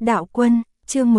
Đạo Quân, chương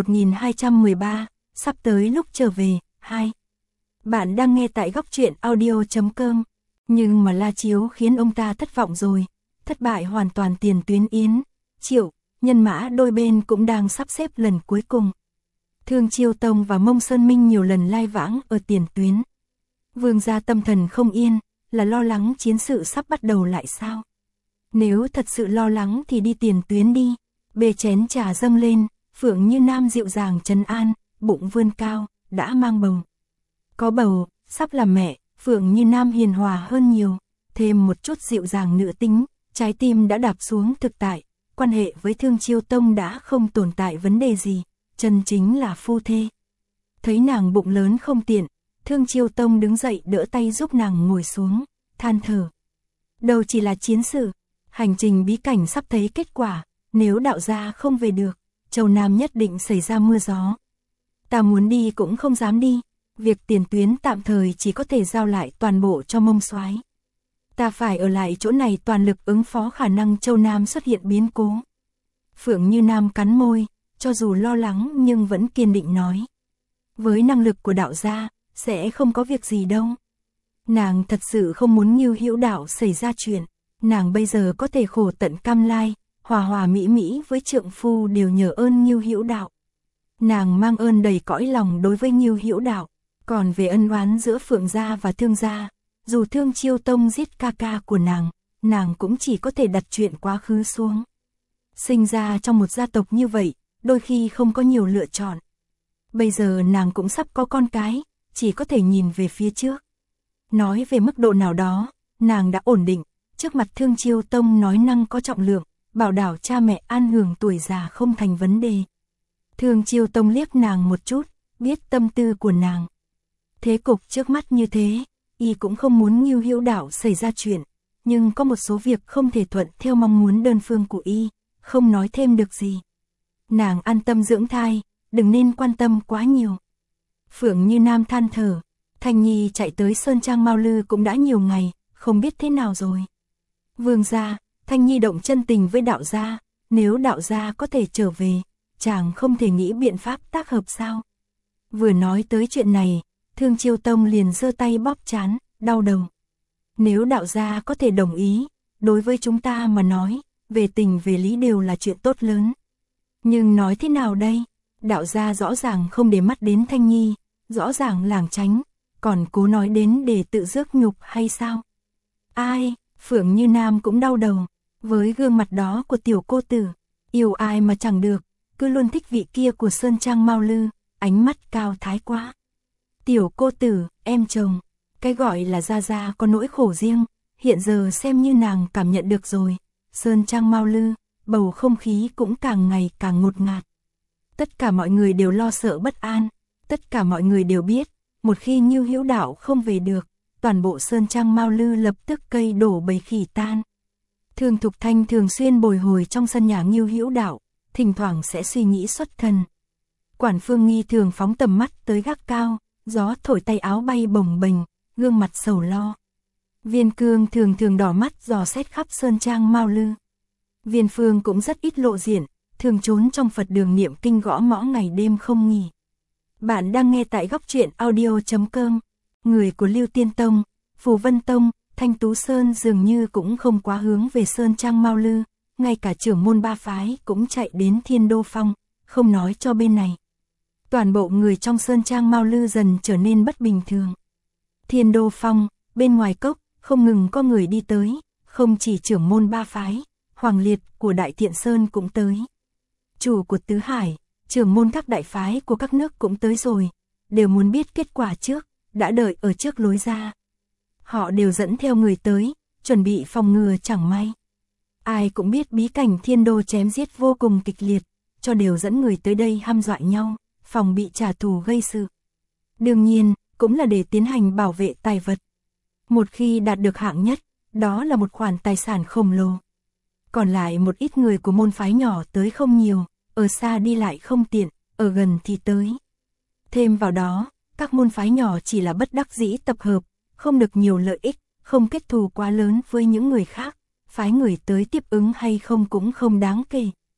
1213, sắp tới lúc trở về, 2. Bạn đang nghe tại góc truyện audio.com, nhưng mà La Chiếu khiến ông ta thất vọng rồi, thất bại hoàn toàn tiền tuyến Yến, Triệu, nhân mã đôi bên cũng đang sắp xếp lần cuối cùng. Thương Chiêu Tông và Mông Sơn Minh nhiều lần lai vãng ở tiền tuyến. Vương gia tâm thần không yên, là lo lắng chiến sự sắp bắt đầu lại sao? Nếu thật sự lo lắng thì đi tiền tuyến đi. Bê chén trà dâng lên, Phượng Như Nam dịu dàng trấn an, bụng vươn cao, đã mang bầu. Có bầu, sắp làm mẹ, Phượng Như Nam hiền hòa hơn nhiều, thêm một chút dịu dàng nữ tính, trái tim đã đạp xuống thực tại, quan hệ với Thương Chiêu Tông đã không tồn tại vấn đề gì, chân chính là phu thê. Thấy nàng bụng lớn không tiện, Thương Chiêu Tông đứng dậy đỡ tay giúp nàng ngồi xuống, than thở. Đâu chỉ là chiến sự, hành trình bí cảnh sắp thấy kết quả. Nếu đạo gia không về được, Châu Nam nhất định xảy ra mưa gió. Ta muốn đi cũng không dám đi, việc tiền tuyến tạm thời chỉ có thể giao lại toàn bộ cho Mông Soái. Ta phải ở lại chỗ này toàn lực ứng phó khả năng Châu Nam xuất hiện biến cố. Phượng Như Nam cắn môi, cho dù lo lắng nhưng vẫn kiên định nói. Với năng lực của đạo gia, sẽ không có việc gì đâu. Nàng thật sự không muốn Ngưu Hữu Đạo xảy ra chuyện, nàng bây giờ có thể khổ tận cam lai. Hòa hòa mỹ mỹ với trượng phu đều nhờ ơn Ngưu Hữu Đạo. Nàng mang ơn đầy cõi lòng đối với Ngưu Hữu Đạo, còn về ân oán giữa Phượng gia và Thương gia, dù Thương Chiêu Tông giết ca ca của nàng cũng chỉ có thể đặt chuyện quá khứ xuống. Sinh ra trong một gia tộc như vậy, đôi khi không có nhiều lựa chọn. Bây giờ nàng cũng sắp có con cái, chỉ có thể nhìn về phía trước. Nói về mức độ nào đó, nàng đã ổn định, trước mặt Thương Chiêu Tông nói năng có trọng lượng. Bảo đảm cha mẹ an hưởng tuổi già không thành vấn đề. Thương Chiêu Tông liếc nàng một chút, biết tâm tư của nàng. Thế cục trước mắt như thế, y cũng không muốn Ngưu Hữu Đạo xảy ra chuyện, nhưng có một số việc không thể thuận theo mong muốn đơn phương của y, không nói thêm được gì. Nàng an tâm dưỡng thai, đừng nên quan tâm quá nhiều. Phượng Như Nam than thở, Thanh Nhi chạy tới Sơn Trang Mao Lư cũng đã nhiều ngày, không biết thế nào rồi. Vương gia, Thanh Nhi động chân tình với đạo gia, nếu đạo gia có thể trở về, chàng không thể nghĩ biện pháp tác hợp sao? Vừa nói tới chuyện này, Thương Chiêu Tông liền giơ tay bóp trán, đau đầu. Nếu đạo gia có thể đồng ý, đối với chúng ta mà nói, về tình về lý đều là chuyện tốt lớn. Nhưng nói thế nào đây? Đạo gia rõ ràng không để mắt đến Thanh Nhi, rõ ràng lảng tránh, còn cố nói đến để tự rước nhục hay sao? Ai? Phượng Như Nam cũng đau đầu. Với gương mặt đó của tiểu cô tử, yêu ai mà chẳng được, cứ luôn thích vị kia của Sơn Trang Mao Lư, ánh mắt cao thái quá. Tiểu cô tử, em chồng, cái gọi là gia gia có nỗi khổ riêng, hiện giờ xem như nàng cảm nhận được rồi. Sơn Trang Mao Lư, bầu không khí cũng càng ngày càng ngột ngạt. Tất cả mọi người đều lo sợ bất an, tất cả mọi người đều biết, một khi Ngưu Hữu Đạo không về được, toàn bộ Sơn Trang Mao Lư lập tức cây đổ bầy khỉ tan. Thương Thục Thanh thường xuyên bồi hồi trong sân nhà Ngưu Hữu Đạo, thỉnh thoảng sẽ suy nghĩ xuất thần. Quản Phương Nghi thường phóng tầm mắt tới gác cao, gió thổi tay áo bay bồng bềnh, gương mặt sầu lo. Viên Cương thường đỏ mắt dò xét khắp Sơn Trang Mao Lư. Viên Phương cũng rất ít lộ diện, thường trốn trong Phật đường niệm kinh gõ mõ ngày đêm không nghỉ. Bạn đang nghe tại góc truyện audio.com, người của Lưu Tiên Tông, Phù Vân Tông, Thanh Tú Sơn dường như cũng không quá hướng về Sơn Trang Mao Lư, ngay cả trưởng môn ba phái cũng chạy đến Thiên Đô Phong, không nói cho bên này. Toàn bộ người trong Sơn Trang Mao Lư dần trở nên bất bình thường. Thiên Đô Phong, bên ngoài cốc, không ngừng có người đi tới, không chỉ trưởng môn ba phái, Hoàng Liệt của Đại Thiện Sơn cũng tới. Chủ của Tứ Hải, trưởng môn các đại phái của các nước cũng tới rồi, đều muốn biết kết quả trước, đã đợi ở trước lối ra. Họ đều dẫn theo người tới, chuẩn bị phòng ngừa chẳng may. Ai cũng biết bí cảnh Thiên Đô chém giết vô cùng kịch liệt, cho đều dẫn người tới đây hăm dọa nhau, phòng bị trả thù gây sự. Đương nhiên, cũng là để tiến hành bảo vệ tài vật. Một khi đạt được hạng nhất, đó là một khoản tài sản khổng lồ. Còn lại một ít người của môn phái nhỏ tới không nhiều, ở xa đi lại không tiện, ở gần thì tới. Thêm vào đó, các môn phái nhỏ chỉ là bất đắc dĩ tập hợp, không được nhiều lợi ích, không kết thù quá lớn với những người khác, phái người tới tiếp ứng hay không cũng không đáng kể.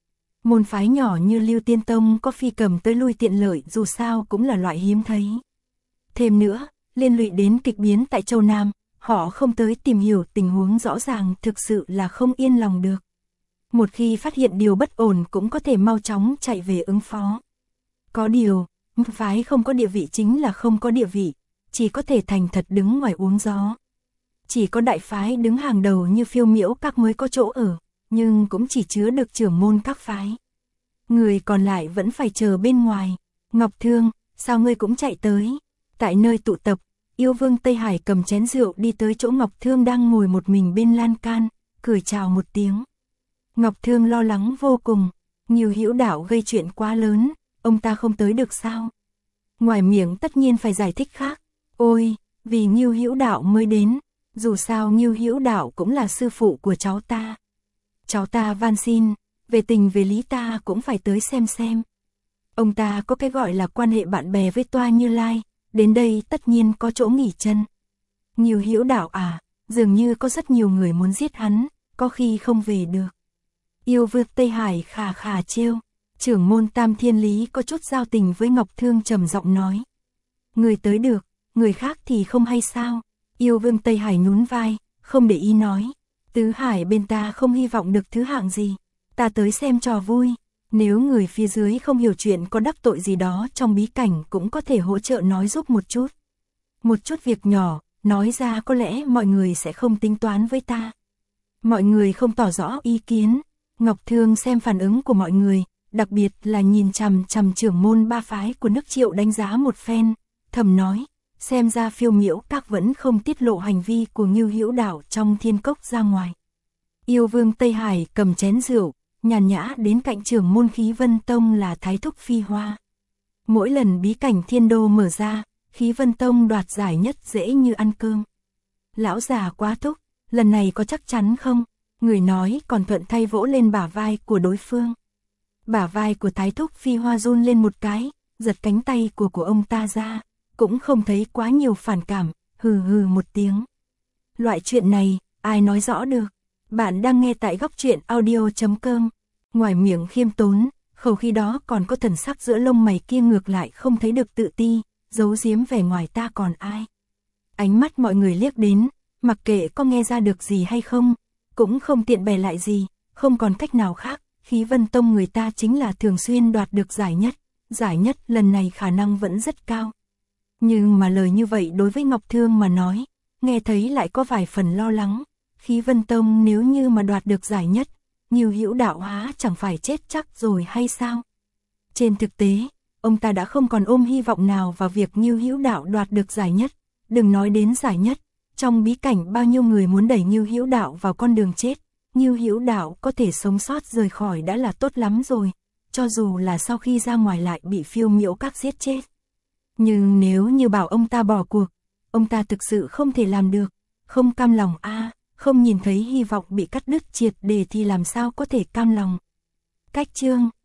Môn phái nhỏ như Lưu Tiên Tông có phi cầm tới lui tiện lợi dù sao cũng là loại hiếm thấy. Thêm nữa, liên lụy đến kịch biến tại Châu Nam, họ không tới tìm hiểu tình huống rõ ràng thực sự là không yên lòng được. Một khi phát hiện điều bất ổn cũng có thể mau chóng chạy về ứng phó. Có điều, phái không có địa vị chính là không có địa vị, chỉ có thể thành thật đứng ngoài uống gió. Chỉ có đại phái đứng hàng đầu như Phiêu Miễu Các mới có chỗ ở, nhưng cũng chỉ chứa được trưởng môn các phái. Người còn lại vẫn phải chờ bên ngoài. Ngọc Thương, sao ngươi cũng chạy tới? Tại nơi tụ tập, Yêu Vương Tây Hải cầm chén rượu đi tới chỗ Ngọc Thương đang ngồi một mình bên lan can, cười chào một tiếng. Ngọc Thương lo lắng vô cùng, Ngưu Hữu Đạo gây chuyện quá lớn, ông ta không tới được sao? Ngoài miệng tất nhiên phải giải thích khác. Ôi, vì Ngưu Hữu Đạo mới đến, dù sao Ngưu Hữu Đạo cũng là sư phụ của cháu ta. Cháu ta van xin, về tình về lý ta cũng phải tới xem. Ông ta có cái gọi là quan hệ bạn bè với Toa Như Lai, đến đây tất nhiên có chỗ nghỉ chân. Ngưu Hữu Đạo à, dường như có rất nhiều người muốn giết hắn, có khi không về được. Yêu Vương Tây Hải khà khà trêu, trưởng môn Tam Thiên Lý có chút giao tình với Ngọc Thương trầm giọng nói. Người tới được, người khác thì không hay sao? Yêu Vương Tây Hải nhún vai, không để ý nói. Tứ Hải bên ta không hy vọng được thứ hạng gì, ta tới xem trò vui. Nếu người phía dưới không hiểu chuyện có đắc tội gì đó trong bí cảnh cũng có thể hỗ trợ nói giúp một chút. Một chút việc nhỏ, nói ra có lẽ mọi người sẽ không tính toán với ta. Mọi người không tỏ rõ ý kiến. Ngọc Thương xem phản ứng của mọi người, đặc biệt là nhìn chằm chằm trưởng môn ba phái của nước Triệu đánh giá một phen, thầm nói, xem ra Phiêu Miễu Các vẫn không tiết lộ hành vi của Ngưu Hữu Đạo trong thiên cốc ra ngoài. Yêu Vương Tây Hải cầm chén rượu, nhàn nhã đến cạnh trưởng môn Khí Vân Tông là Thái Thúc Phi Hoa. Mỗi lần bí cảnh thiên đô mở ra, Khí Vân Tông đoạt giải nhất dễ như ăn cơm. Lão già quá Thúc, lần này có chắc chắn không? Người nói còn thuận tay vỗ lên bả vai của đối phương. Bả vai của Thái Thúc Phi Hoa run lên một cái, giật cánh tay của ông ta ra, cũng không thấy quá nhiều phản cảm, hừ hừ một tiếng. Loại chuyện này, ai nói rõ được. Bạn đang nghe tại góc truyện audio.com. Ngoài miệng khiêm tốn, khẩu khi đó còn có thần sắc giữa lông mày kia ngược lại không thấy được tự ti, giấu giếm vẻ ngoài ta còn ai. Ánh mắt mọi người liếc đến, mặc kệ có nghe ra được gì hay không, cũng không tiện bè lại gì, không còn cách nào khác. Khí Vân Tông người ta chính là thường xuyên đoạt được giải nhất lần này khả năng vẫn rất cao. Nhưng mà lời như vậy đối với Ngọc Thương mà nói, nghe thấy lại có vài phần lo lắng. Khí Vân Tông nếu như mà đoạt được giải nhất, Ngưu Hữu Đạo há chẳng phải chết chắc rồi hay sao? Trên thực tế, ông ta đã không còn ôm hy vọng nào vào việc Ngưu Hữu Đạo đoạt được giải nhất. Đừng nói đến giải nhất, trong bí cảnh bao nhiêu người muốn đẩy Ngưu Hữu Đạo vào con đường chết. Ngưu Hữu Đạo có thể sống sót rời khỏi đã là tốt lắm rồi, cho dù là sau khi ra ngoài lại bị Phiêu Miễu Các giết chết. Nhưng nếu như bảo ông ta bỏ cuộc, ông ta thực sự không thể làm được, không cam lòng không nhìn thấy hy vọng bị cắt đứt triệt để thì làm sao có thể cam lòng. Cách chương